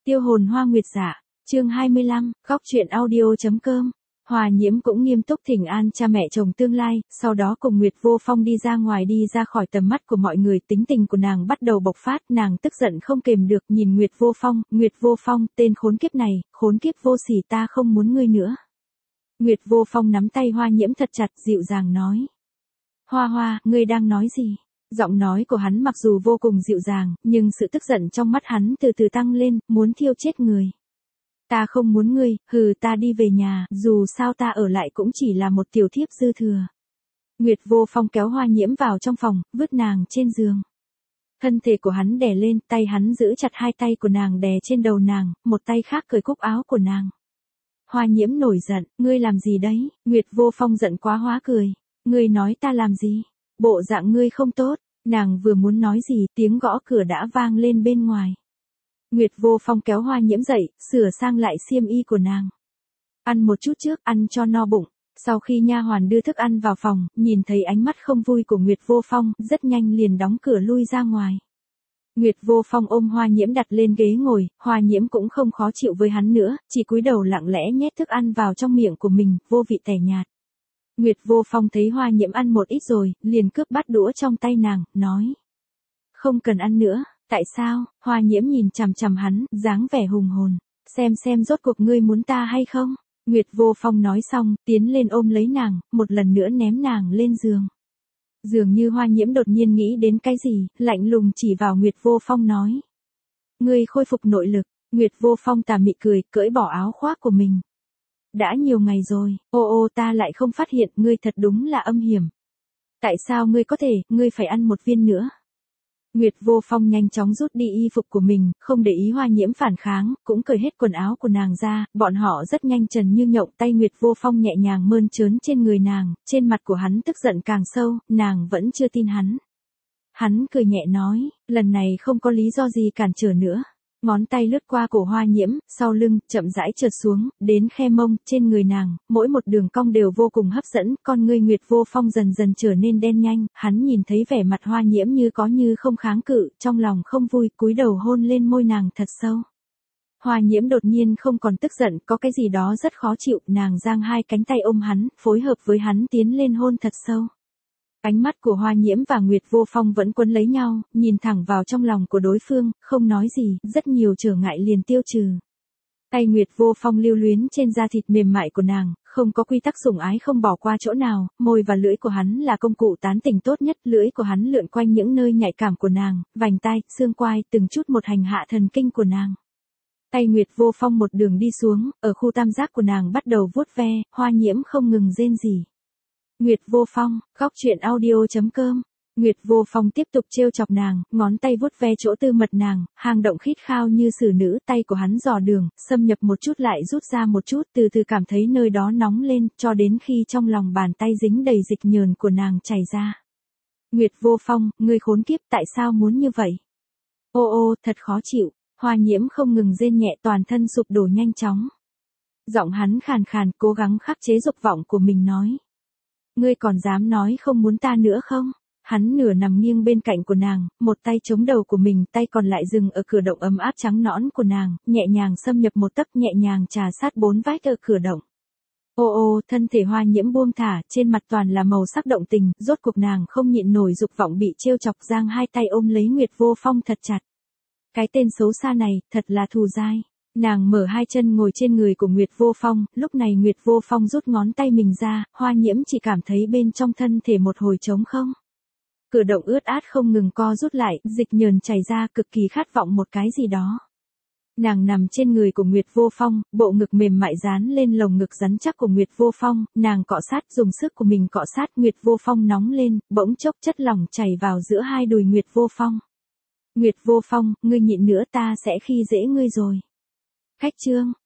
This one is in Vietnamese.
Tiêu hồn hoa nguyệt dạ, chương 25, góc truyện audio.com. Hòa Nhiễm cũng nghiêm túc thỉnh an cha mẹ chồng tương lai, sau đó cùng Nguyệt Vô Phong đi ra ngoài, đi ra khỏi tầm mắt của mọi người. Tính tình của nàng bắt đầu bộc phát, nàng tức giận không kềm được nhìn Nguyệt Vô Phong, tên khốn kiếp này, khốn kiếp vô sỉ, ta không muốn ngươi nữa. Nguyệt Vô Phong nắm tay Hoa Nhiễm thật chặt, dịu dàng nói. Hoa, ngươi đang nói gì? Giọng nói của hắn mặc dù vô cùng dịu dàng, nhưng sự tức giận trong mắt hắn từ từ tăng lên, muốn thiêu chết người. Ta không muốn ngươi, ta đi về nhà, dù sao ta ở lại cũng chỉ là một tiểu thiếp dư thừa. Nguyệt Vô Phong kéo Hoa Nhiễm vào trong phòng, vứt nàng trên giường. Thân thể của hắn đè lên, tay hắn giữ chặt hai tay của nàng đè trên đầu nàng, một tay khác cởi cúc áo của nàng. Hoa Nhiễm nổi giận, ngươi làm gì đấy? Nguyệt Vô Phong giận quá hóa cười. Ngươi nói ta làm gì? Bộ dạng ngươi không tốt. Nàng vừa muốn nói gì, tiếng gõ cửa đã vang lên bên ngoài. Nguyệt Vô Phong kéo Hoa Nhiễm dậy, sửa sang lại xiêm y của nàng. Ăn một chút trước, ăn cho no bụng. Sau khi nha hoàn đưa thức ăn vào phòng, nhìn thấy ánh mắt không vui của Nguyệt Vô Phong, rất nhanh liền đóng cửa lui ra ngoài. Nguyệt Vô Phong ôm Hoa Nhiễm đặt lên ghế ngồi, Hoa Nhiễm cũng không khó chịu với hắn nữa, chỉ cúi đầu lặng lẽ nhét thức ăn vào trong miệng của mình, vô vị tẻ nhạt. Nguyệt Vô Phong thấy Hoa Nhiễm ăn một ít rồi, liền cướp bát đũa trong tay nàng, nói. Không cần ăn nữa. Tại sao? Hoa Nhiễm nhìn chằm chằm hắn, dáng vẻ hùng hồn. Xem rốt cuộc ngươi muốn ta hay không? Nguyệt Vô Phong nói xong, tiến lên ôm lấy nàng, một lần nữa ném nàng lên giường. Dường như Hoa Nhiễm đột nhiên nghĩ đến cái gì, lạnh lùng chỉ vào Nguyệt Vô Phong nói. Ngươi khôi phục nội lực. Nguyệt Vô Phong tà mị cười, cởi bỏ áo khoác của mình. Đã nhiều ngày rồi, ta lại không phát hiện, ngươi thật đúng là âm hiểm. Tại sao ngươi có thể, ngươi phải ăn một viên nữa. Nguyệt Vô Phong nhanh chóng rút đi y phục của mình, không để ý Hoa Nhiễm phản kháng, cũng cởi hết quần áo của nàng ra, bọn họ rất nhanh trần như nhộng, tay Nguyệt Vô Phong nhẹ nhàng mơn trớn trên người nàng, trên mặt của hắn tức giận càng sâu, nàng vẫn chưa tin hắn. Hắn cười nhẹ nói, lần này không có lý do gì cản trở nữa. Ngón tay lướt qua cổ Hoa Nhiễm, sau lưng, chậm rãi trượt xuống, đến khe mông, trên người nàng, mỗi một đường cong đều vô cùng hấp dẫn, con ngươi Nguyệt Vô Phong dần dần trở nên đen nhanh, hắn nhìn thấy vẻ mặt Hoa Nhiễm như có như không kháng cự, trong lòng không vui, cúi đầu hôn lên môi nàng thật sâu. Hoa Nhiễm đột nhiên không còn tức giận, có cái gì đó rất khó chịu, nàng giang hai cánh tay ôm hắn, phối hợp với hắn tiến lên hôn thật sâu. Ánh mắt của Hoa Nhiễm và Nguyệt Vô Phong vẫn quấn lấy nhau, nhìn thẳng vào trong lòng của đối phương, không nói gì, rất nhiều trở ngại liền tiêu trừ. Tay Nguyệt Vô Phong lưu luyến trên da thịt mềm mại của nàng, không có quy tắc sủng ái không bỏ qua chỗ nào, môi và lưỡi của hắn là công cụ tán tỉnh tốt nhất, lưỡi của hắn lượn quanh những nơi nhạy cảm của nàng, vành tai, xương quai, từng chút một hành hạ thần kinh của nàng. Tay Nguyệt Vô Phong một đường đi xuống, ở khu tam giác của nàng bắt đầu vuốt ve, Hoa Nhiễm không ngừng rên rỉ. Nguyệt Vô Phong, góc truyện audio.com. Nguyệt Vô Phong tiếp tục trêu chọc nàng, ngón tay vuốt ve chỗ tư mật nàng, hang động khít khao như xử nữ, tay của hắn dò đường, xâm nhập một chút lại rút ra một chút, từ từ cảm thấy nơi đó nóng lên, cho đến khi trong lòng bàn tay dính đầy dịch nhờn của nàng chảy ra. Nguyệt Vô Phong, ngươi khốn kiếp, tại sao muốn như vậy? Thật khó chịu. Hoa Nhiễm không ngừng rên nhẹ, toàn thân sụp đổ nhanh chóng. Giọng hắn khàn khàn, cố gắng khắc chế dục vọng của mình nói. Ngươi còn dám nói không muốn ta nữa không? Hắn nửa nằm nghiêng bên cạnh của nàng, một tay chống đầu của mình, tay còn lại dừng ở cửa động ấm áp trắng nõn của nàng, nhẹ nhàng xâm nhập một tấc, nhẹ nhàng trà sát bốn vách ở cửa động. Thân thể Hoa Nhiễm buông thả, trên mặt toàn là màu sắc động tình, rốt cuộc nàng không nhịn nổi dục vọng bị trêu chọc, giang hai tay ôm lấy Nguyệt Vô Phong thật chặt. Cái tên xấu xa này, thật là thù dai. Nàng mở hai chân ngồi trên người của Nguyệt Vô Phong, lúc này Nguyệt Vô Phong rút ngón tay mình ra, Hoa Nhiễm chỉ cảm thấy bên trong thân thể một hồi trống không. Cửa động ướt át không ngừng co rút lại, dịch nhờn chảy ra, cực kỳ khát vọng một cái gì đó. Nàng nằm trên người của Nguyệt Vô Phong, bộ ngực mềm mại dán lên lồng ngực rắn chắc của Nguyệt Vô Phong, nàng cọ sát, dùng sức của mình cọ sát, Nguyệt Vô Phong nóng lên, bỗng chốc chất lỏng chảy vào giữa hai đùi Nguyệt Vô Phong. Nguyệt Vô Phong, ngươi nhịn nữa ta sẽ khi dễ ngươi rồi. Khách chương,